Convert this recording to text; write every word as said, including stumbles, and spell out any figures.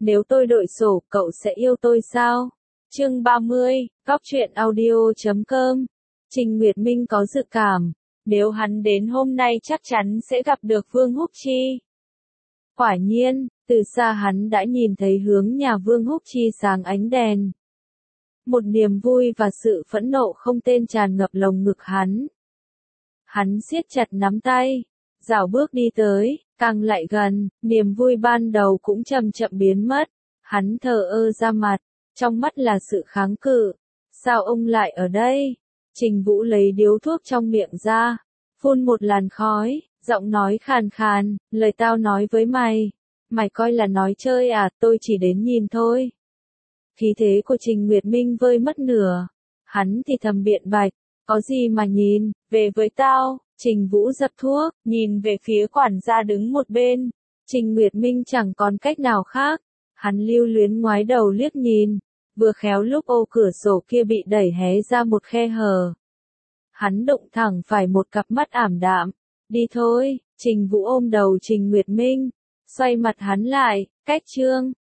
Nếu tôi đội sổ, cậu sẽ yêu tôi sao? Chương ba mươi, Góc truyện audio chấm com. Trình Nguyệt Minh có dự cảm, nếu hắn đến hôm nay chắc chắn sẽ gặp được Vương Húc Chi. Quả nhiên, từ xa hắn đã nhìn thấy hướng nhà Vương Húc Chi sáng ánh đèn. Một niềm vui và sự phẫn nộ không tên tràn ngập lồng ngực hắn. Hắn siết chặt nắm tay, rảo bước đi tới, càng lại gần, niềm vui ban đầu cũng chậm chậm biến mất. Hắn thờ ơ ra mặt, trong mắt là sự kháng cự. Sao ông lại ở đây? Trình Vũ lấy điếu thuốc trong miệng ra, phun một làn khói, giọng nói khàn khàn, lời tao nói với mày, mày coi là nói chơi à, tôi chỉ đến nhìn thôi. Khí thế của Trình Nguyệt Minh vơi mất nửa, hắn thì thầm biện bạch, có gì mà nhìn, về với tao. Trình Vũ dập thuốc, nhìn về phía quản gia đứng một bên. Trình Nguyệt Minh chẳng còn cách nào khác. Hắn lưu luyến ngoái đầu liếc nhìn, vừa khéo lúc ô cửa sổ kia bị đẩy hé ra một khe hở. Hắn đụng thẳng phải một cặp mắt ảm đạm. Đi thôi, Trình Vũ ôm đầu Trình Nguyệt Minh, xoay mặt hắn lại, cách trương,